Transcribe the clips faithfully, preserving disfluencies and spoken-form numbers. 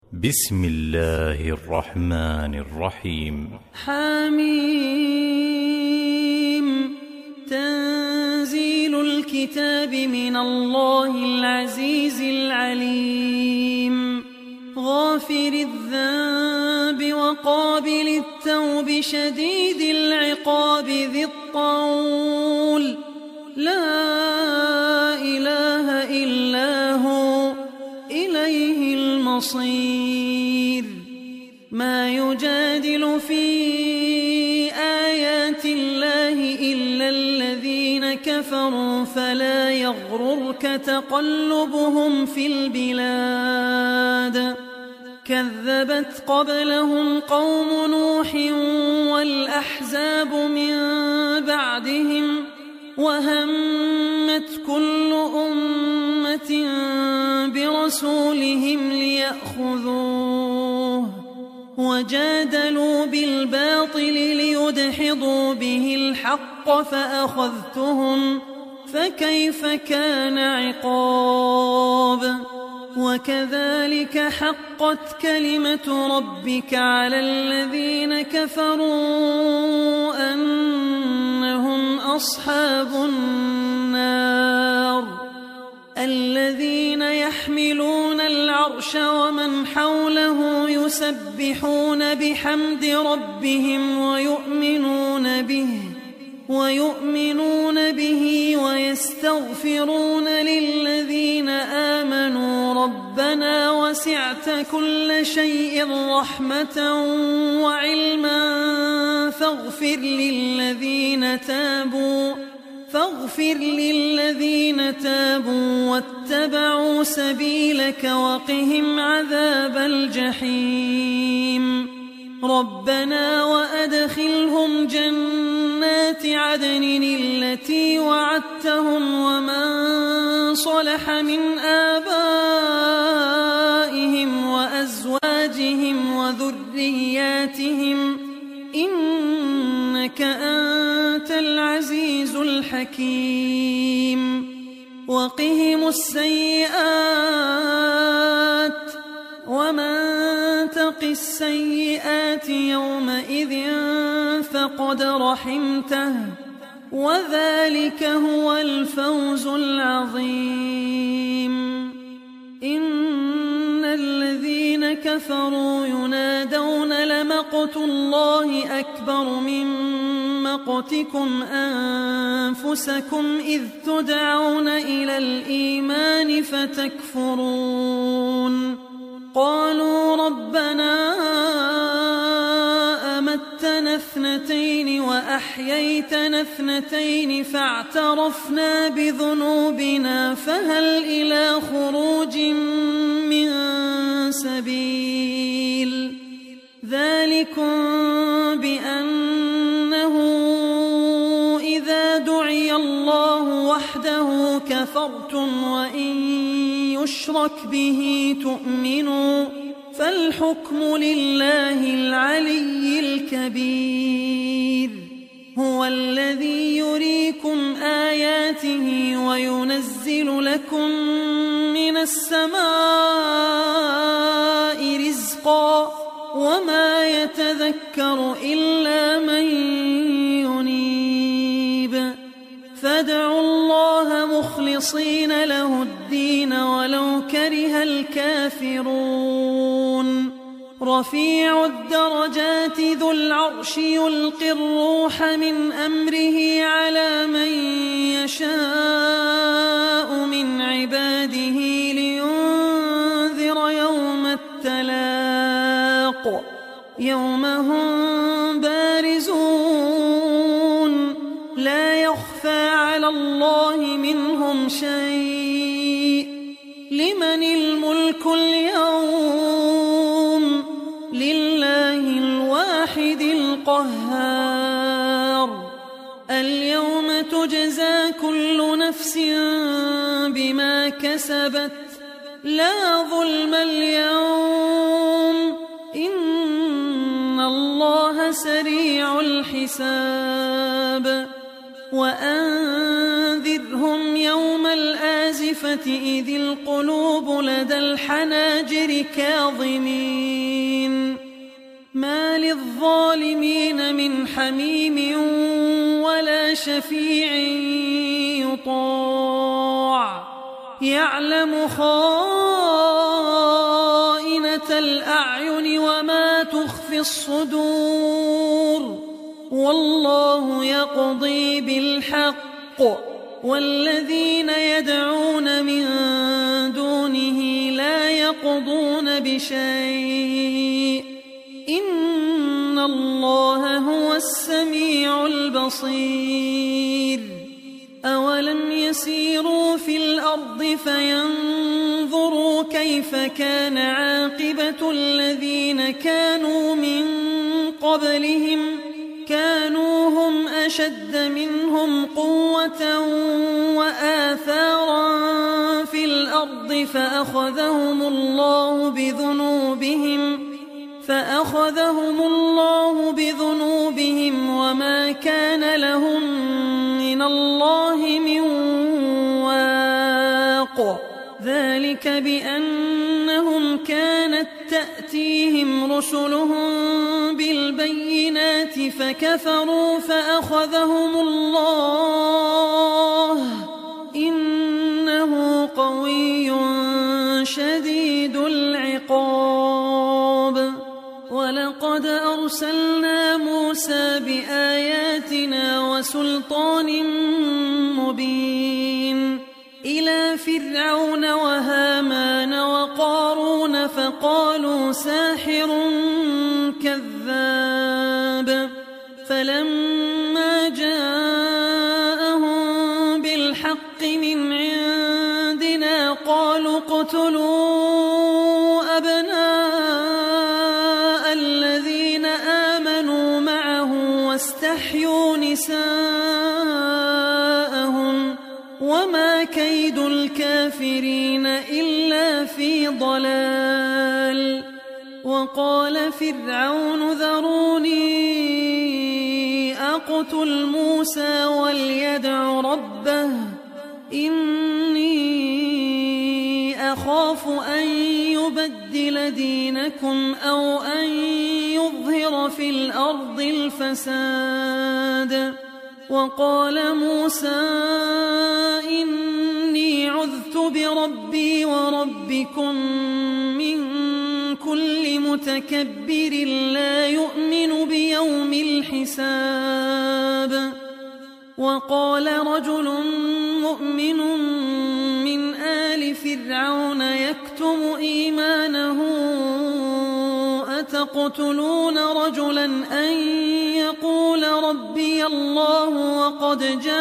بسم الله الرحمن الرحيم. حميم. تنزيل الكتاب من الله العزيز العليم. غافر الذنب وقابل التوب شديد العقاب ذي الطول. لا إله إلا هو إليه المصير. ما يجادل في آيات الله إلا الذين كفروا فلا يغررك تقلبهم في البلاد. كذبت قبلهم قوم نوح والأحزاب من بعدهم وهمت كل أمة برسولهم ليأخذوه وجادلوا بالباطل ليدحضوا به الحق فأخذتهم فكيف كان عقاب. وكذلك حقت كلمة ربك على الذين كفروا أنهم أصحاب النار. الذين يحملون العرش ومن حوله يسبحون بحمد ربهم ويؤمنون به ويؤمنون به ويستغفرون للذين آمنوا ربنا وسعت كل شيء رحمة وعلما فاغفر للذين تابوا فاغفر للذين تابوا واتبعوا سبيلك وقهم عذاب الجحيم. ربنا وأدخلهم جنات عدن التي وعدتهم ومن صلح من آبائهم وأزواجهم وذرياتهم إنك أنت العزيز الحكيم. وقهم السيئات ومن تق السيئات يومئذ فقد رحمته وذلك هو الفوز العظيم. إن الذين كفروا ينادون لمقت الله أكبر من مقتكم أنفسكم إذ تدعون إلى الإيمان فتكفرون. قالوا ربنا أمتنا اثنتين وأحييتنا اثنتين فاعترفنا بذنوبنا فهل إلى خروج من سبيل. ذلكم بأنه إذا دعي الله وحده كفرتم وإن يشرك به تؤمنوا فالحكم لله العلي الكبير. هو الذي يريكم آياته وينزل لكم من السماء رزقا وما يتذكر إلا من ينيب. فادعوا الله مخلصين له الدين ولو كره الكافرون. رفيع الدرجات ذو العرش يلقي الروح من أمره على من يشاء من عباده لينذر يوم التلاق يوم هم بارزون لا يخفى على الله منهم شيء. لمن الملك اليوم؟ لله الواحد القهار. اليوم تجزى كل نفس بما كسبت لا ظلم اليوم إن الله سريع الحساب. وأنذرهم يوم الآزفة الآزفة إذ القلوب لدى الحناجر كاظمين ما للظالمين من حميم ولا شفيع يطاع يعلم خائنة الأعين وما تخفي الصدور والله يقضي بالحق والذين يدعون من دونه لا يقضون بشيء إن الله هو السميع البصير أولم يسيروا في الأرض فينظروا كيف كان عاقبة الذين كانوا من قبلهم كانوا هم أشد منهم قوة وآثارا في الأرض فأخذهم الله بذنوبهم فأخذهم الله بذنوبهم وما كان لهم من الله من واق ذلك بأنهم كانت تأتيهم رسلهم بالبينات فكفروا فأخذهم الله إنه قوي شديد العقاب ولقد أرسلنا موسى بآياتنا وسلطان مبين إلى فرعون وهامان وقارون فقالوا ساحر كذاب فلما جاءهم بالحق من عندنا قالوا اقتلوا أبناء الذين آمنوا معه واستحيوا نساءهم وما كيد الكافرين إلا في ضلال وقال فرعون ذروني أقتل موسى وليدع ربه إني أخاف أن يبدل دينكم أو أن يظهر في الأرض الفساد وقال موسى إني عذت بربي وربكم من كل متكبر لا يؤمن بيوم الحساب وقال رجل مؤمن من آل فرعون يكتم إيمانه أتقتلون رجلا أن يقول ربي الله وقد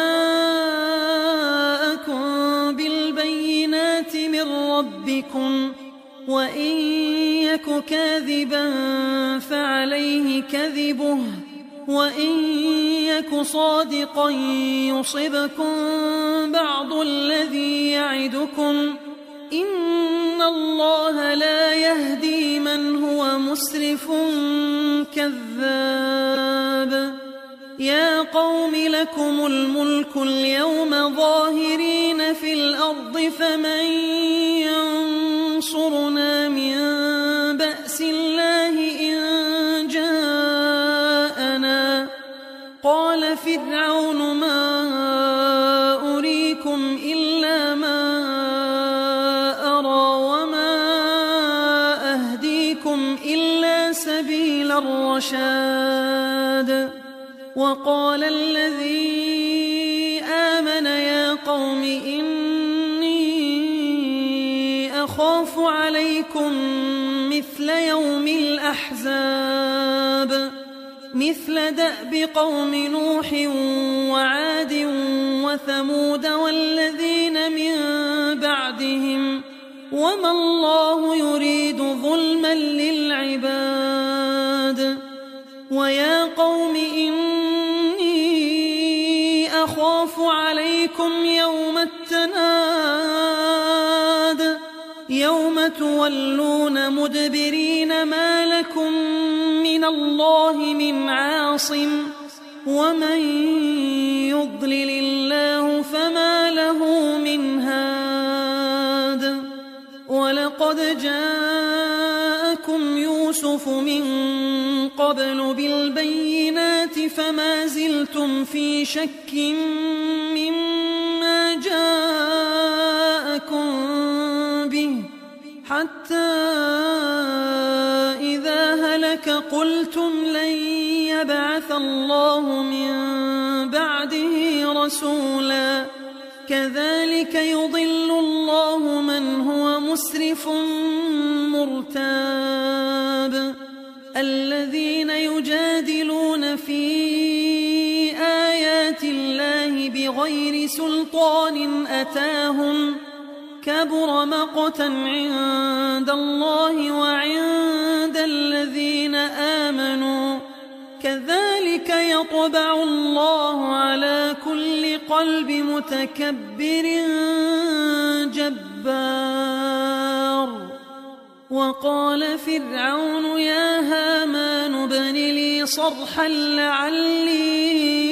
جاءكم بالبينات من ربكم وإن يك كاذبا فعليه كذبه وإن يك صادقا يصبكم بعض الذي يعدكم إن الله لا يهدي من هو مسرف كذاب يا قوم لكم الملك اليوم ظاهرين في الأرض فمن ينصرنا من بأس الله إن جاءنا قال فرعون ما أريكم إلا ما أرى وما أهديكم إلا سبيل الرشاد وقال الذي آمن يا قوم إني أخاف عليكم مثل يوم الأحزاب مثل دأب قوم نوح وعاد وثمود والذين من بعدهم وما الله يريد ظلما للعباد ويا قوم إني أخاف عليكم يوم التناد يوم تولون مدبرين ما لكم من الله من عاصم ومن يضلل الله فما له من هاد يوسف من قبل بالبينات فما زلتم في شك مما جاءكم به حتى إذا هلك قلتم لن يبعث الله من بعده رسولا كذلك يضل الله من هو مسرف مرتاب الذين يجادلون في آيات الله بغير سلطان أتاهم كبر مقتا عند الله وعند الذين آمنوا كذلك يطبع الله على كل قلب متكبر جبار وقال فرعون يا هامان ابن لي صرحا لعلي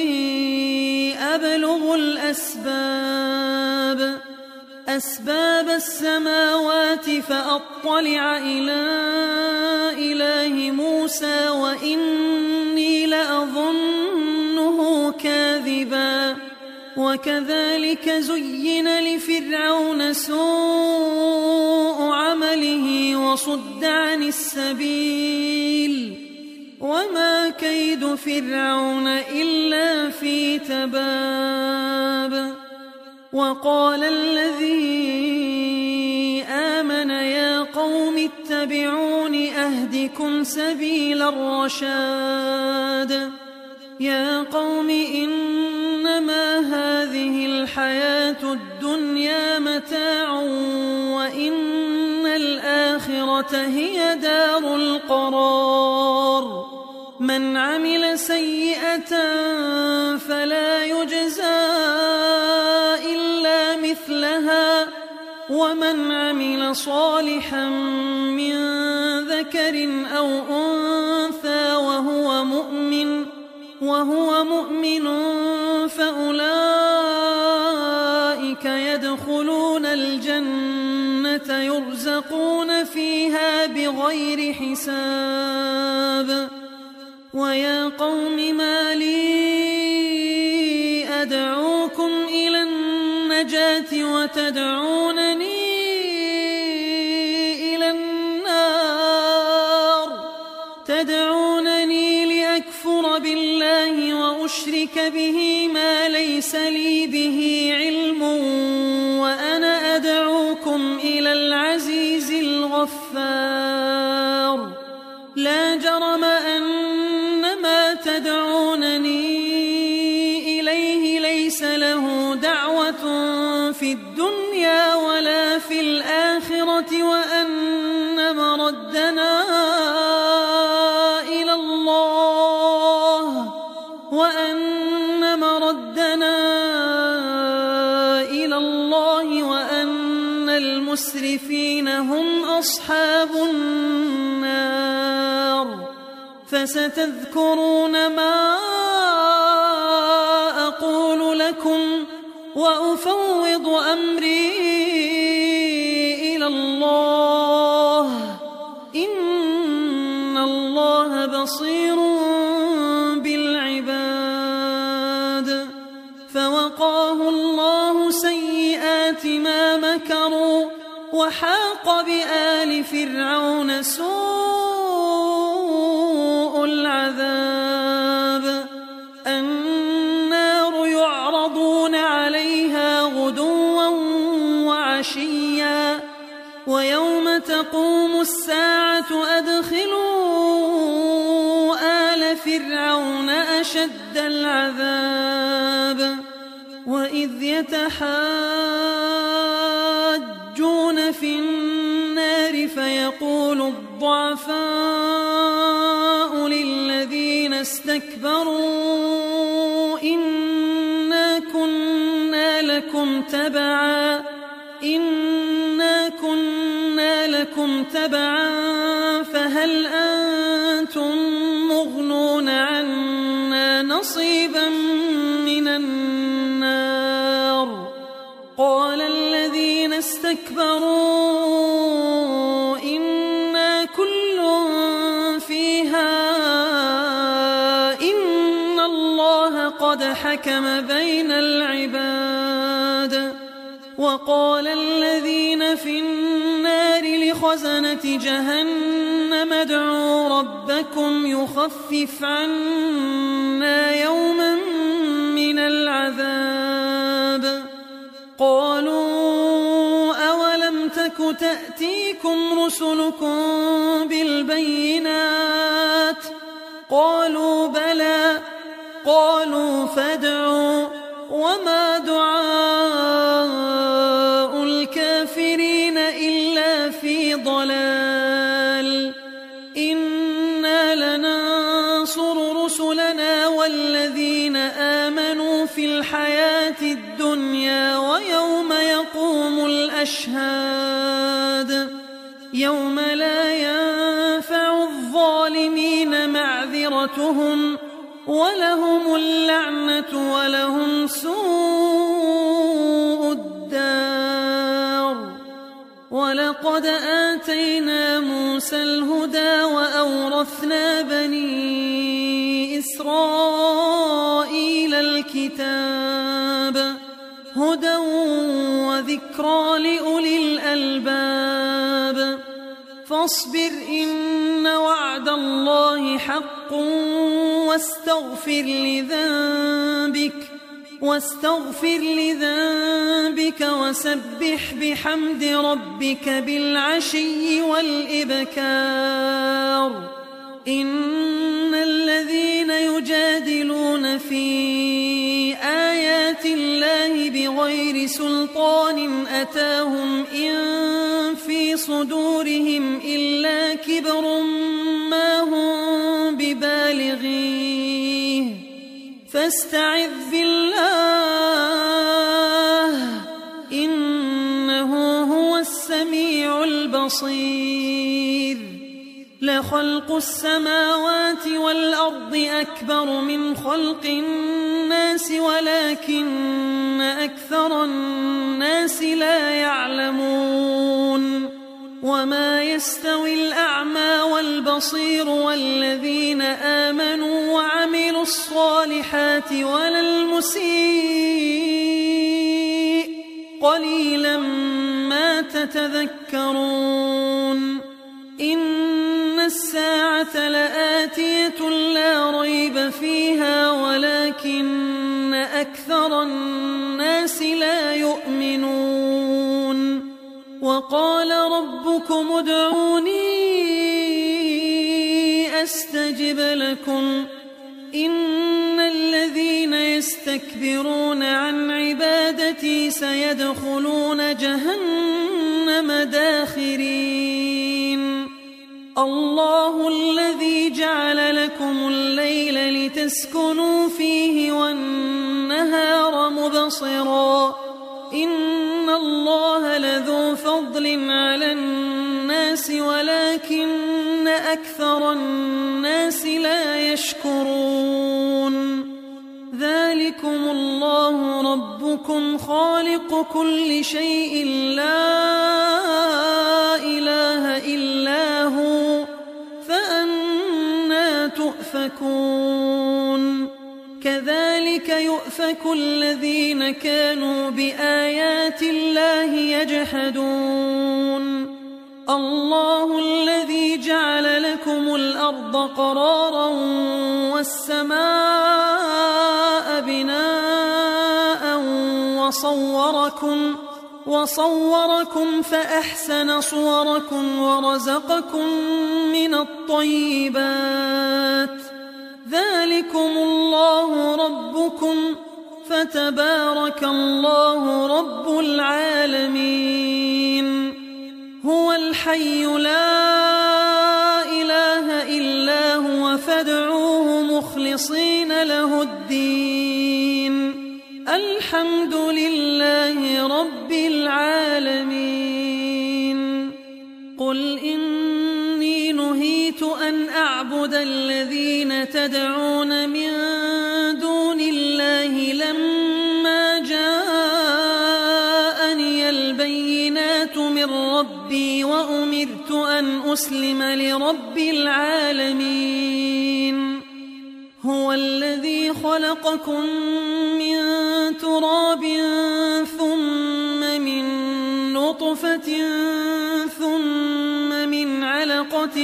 أبلغ الأسباب أسباب السماوات فأطلع إلى إله موسى وإني لأظنه كاذبا وكذلك زين لفرعون سوء عمله وصد عن السبيل وما كيد فرعون إلا في تباب وقال الذي آمن يا قوم اتبعون أهدكم سبيل الرشاد يا قوم إنما هذه الحياة الدنيا متاع وإن الآخرة هي دار القرار من عمل سيئة فلا يجزى إلا مثلها ومن عمل صالحا من ذكر أو أنثى وهو مؤمن وهو مؤمن فأولئك يدخلون الجنة يرزقون فيها بغير حساب ويا قوم ما لي أدعوكم إلى النجاة وتدعونني إلى النار تدعونني لأكفر بالله وأشرك به ما ليس لي به علم وأنا أدعوكم إلى العزيز الغفار لا جرم أن ما تدعونني إليه ليس له دعوة في الدنيا ولا في الآخرة وأن مردنا إلى الله وأن مردنا إلى الله وأن المسرفين هم أصحاب النار فستذكرون ما أقول لكم وأفوض أمري إلى الله إن الله بصير بالعباد فوقاه الله سيئات ما مكروا وحاق بآل فرعون سوء العذاب النار يعرضون عليها غدوا وعشيا ويوم تقوم الساعة أدخلوا آل فرعون أشد العذاب وإذ يتحاجون في النار فيقول الضعفاء للذين استكبروا إنا كنا لكم تبعا إنا كنا لكم تبعا فهل أنتم مغنون عنا نصيبا من النار قال الذين استكبروا إنا كل قد حكم بين العباد. وقال الذين في النار لخزنة جهنم ادعوا ربكم يخفف عنا يوما من العذاب. قالوا أولم تك تأتيكم رسلكم بالبينات؟ قالوا بلى. قالوا فادعوا. وما دعاء الكافرين إلا في ضلال. إنا لننصر رسلنا والذين آمنوا في الحياة الدنيا ويوم يقوم الأشهاد يوم لا ينفع الظالمين معذرتهم ولهم اللعنة ولهم سوء الدار. ولقد آتينا موسى الهدى وأورثنا بني إسرائيل الكتاب هدى وذكرى لأولي الألباب. فاصبر إن وعد الله حق واستغفر لذنبك واستغفر لذنبك وسبح بحمد ربك بالعشي والإبكار. إن الذين يجادلون في آيات الله بغير سلطان أتاهم إن في صدورهم إلا كبر ما هم ببالغيه فاستعذ بالله إنه هو السميع البصير. لخلق السماوات والأرض أكبر من خلق الناس ولكن أكثر الناس لا يعلمون. وما يستوي الأعمى والبصير والذين آمنوا وعملوا الصالحات ولا المسيء قليلا ما تتذكرون. إن الساعة لآتية لا ريب فيها ولكن أكثر الناس لا يؤمنون. وقال ربكم ادعوني أستجب لكم إن الذين يستكبرون عن عبادتي سيدخلون جهنم داخرين. الله الذي جعل لكم الليل لتسكنوا فيه والنهار مبصرا إن الله لذو فضل على الناس ولكن أكثر الناس لا يشكرون. ذلكم الله ربكم خالق كل شيء لا إله إلا هو فأنى تؤفكون. كذلك يؤفك الذين كانوا بآيات الله يجحدون. الله الذي جعل لكم الأرض قرارا والسماء بناء وصوركم وصوركم فأحسن صوركم ورزقكم من الطيبات. ذلكم الله ربكم فتبارك الله رب العالمين. هو الحي لا إله إلا هو فادعوه مخلصين له الدين. الحمد لله رب العالمين. قل إني نهيت أن أعبد الذين تدعون من دون الله لما جاءني البينات من ربي وأمرت أن أسلم لرب العالمين. هو الذي خلقكم من تراب ثم من نطفة ثم من علقة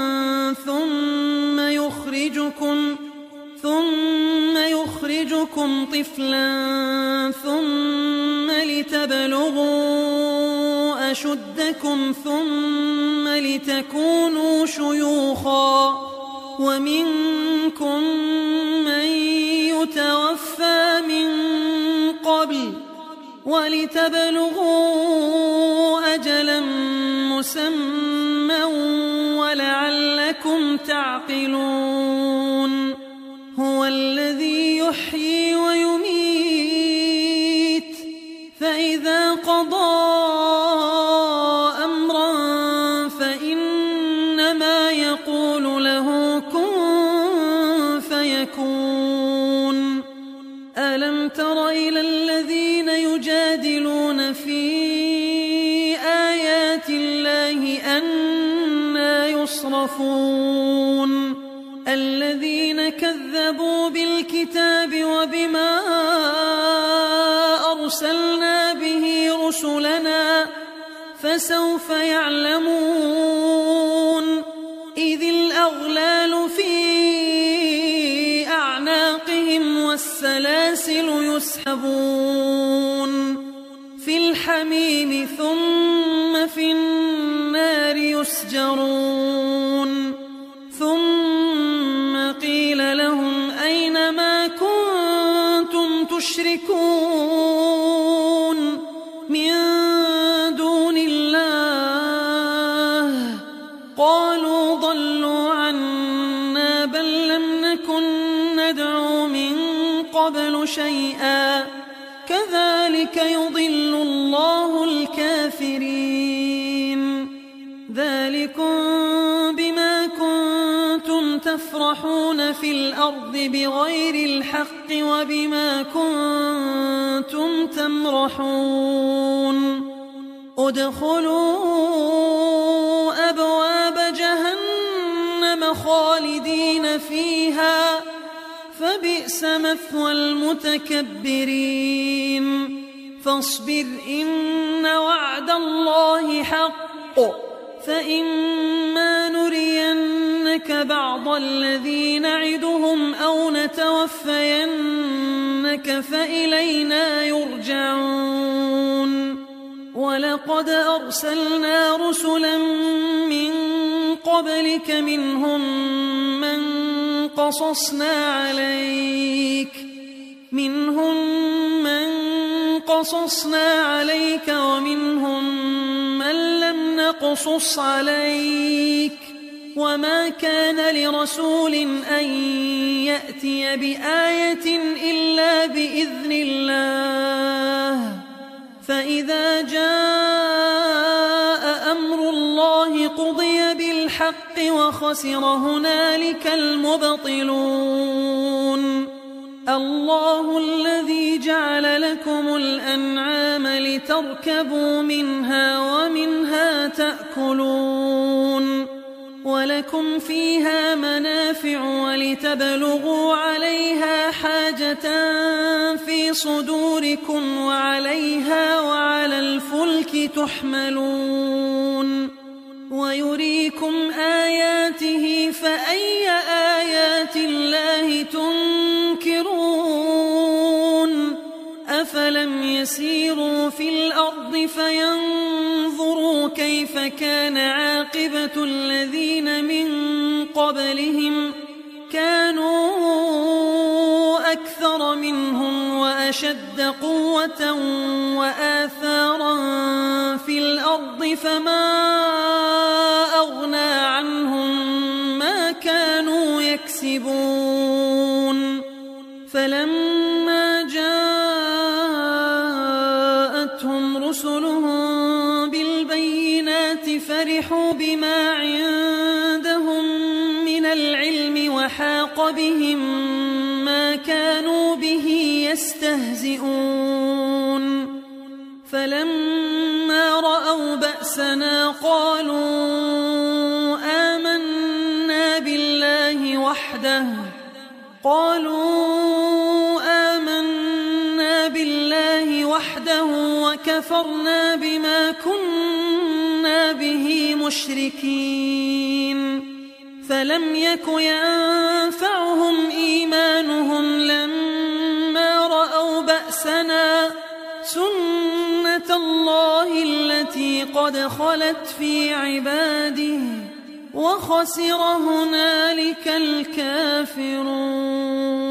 ثم يخرجكم ثم يخرجكم طفلا ثم لتبلغوا أشدكم ثم لتكونوا شيوخا ومنكم من يتوفى من قبل ولتبلغوا أجلا مسمى ولعلكم تعقلون هو الذي يحيي ويميت فإذا قضى أمرا فإنما يقول له كن فيكون ألم تر إلى الذين يجادلون في آيات الله أنى يصرفون الذين كذبوا بالكتاب وبما أرسلنا به رسلنا فسوف يعلمون إذ الأغلال في أعناقهم والسلاسل يسحبون في الحميم ثم في النار يسجرون ثم قيل لهم أين ما كنتم تشركون من دون الله قالوا ضلوا عنا بل لم نكن ندعو من قبل شيئا كذلك يضل الله الكافرين ذلكم بما كنتم تفرحون في الأرض بغير الحق وبما كنتم تمرحون ادخلوا أبواب جهنم خالدين فيها فبئس مثوى المتكبرين فاصبر إن وعد الله حق فإما نرينك بعض الذي نعدهم أو نتوفينك فإلينا يرجعون ولقد أرسلنا رسلا من قبلك منهم من قصصنا عليك منهم من قصصنا عليك ومنهم من لم نقصص عليك وما كان لرسول أن يأتي بآية إلا بإذن الله فإذا جاء أمر الله قضي بالحق وخسر هنالك المبطلون الله الذي جعل لكم الأنعام لتركبوا منها ومنها تأكلون ولكم فيها منافع ولتبلغوا عليها حاجة في صدوركم وعليها وعلى الفلك تحملون ويريكم آياته فأي آيات الله تنكرون أفلم يسيروا في الأرض فينظروا كيف كان عاقبة الذين من قبلهم كانوا أكثر منهم وأشد قوة وآثارا في الأرض فما أغنى عنهم ما كانوا يكسبون فلما جاءتهم رسلهم بالبينات فرحوا بما عندهم من العلم وحاق بهم ما كانوا به يستهزئون فلما رأوا بأسنا قالوا آمنا بالله وحده قالوا آمنا بالله وحده وكفرنا بما كنا به مشركين فلم يك ينفعهم إيمانهم لما رأوا بأسنا سنة الله التي قد خلت في عباده وخسر هنالك الكافرون.